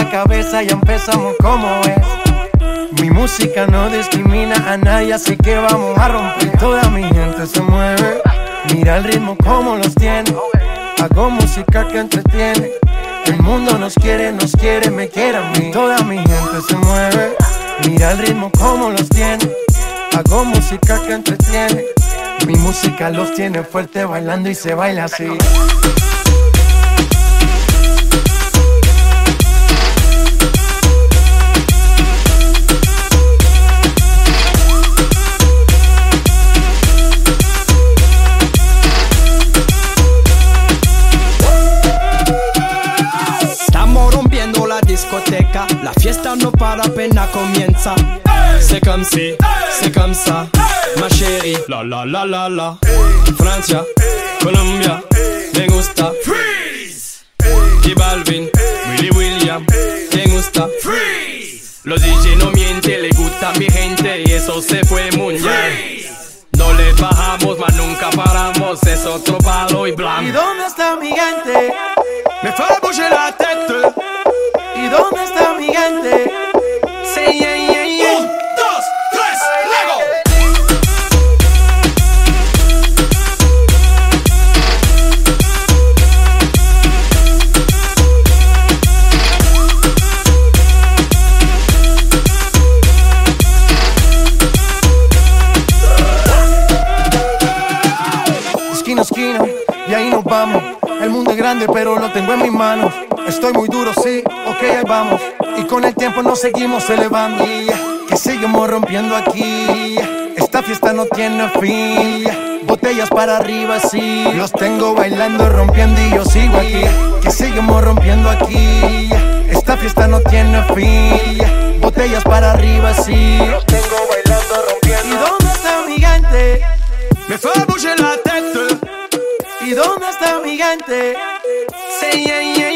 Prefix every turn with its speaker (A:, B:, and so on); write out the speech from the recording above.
A: la cabeza y empezamos como es. Mi música no discrimina a nadie, así que vamos a romper. Toda mi gente se mueve, mira el ritmo como los tiene. Hago música que entretiene. El mundo nos quiere, me quiere a mí. Toda mi gente se mueve, mira el ritmo como los tiene. Hago música que entretiene. Mi música los tiene fuerte bailando y se baila así.
B: Discoteca, la fiesta no para, apenas comienza. C'est comme si, c'est comme ça, ma chérie. La la la la la. Francia, Colombia, me gusta. Freeze. J Balvin, Willy William, me gusta. Freeze. Los DJ no mienten, le gusta a mi gente y eso se fue mundial. No le bajamos, mas nunca paramos, es otro palo y blanco.
A: ¿Y dónde está mi gente?
B: Me fait bouger la tête.
A: ¿Y dónde está mi gente?
B: Say yeah, yeah, yeah. 1, 2, 3, Lego.
A: Esquina a esquina, y ahí nos vamos. El mundo es grande, pero lo tengo en mis manos. Estoy muy duro, sí, ok, ahí vamos. Y con el tiempo nos seguimos elevando. Que seguimos rompiendo aquí. Esta fiesta no tiene fin. Botellas para arriba, sí. Los tengo bailando, rompiendo y yo sigo aquí. Que seguimos rompiendo aquí. Esta fiesta no tiene fin. Botellas para arriba, sí. Los tengo bailando, rompiendo. ¿Y dónde está mi gente?
B: Me fait bouger la tête.
A: ¿Y dónde está mi gente?
B: Say yeah, yeah,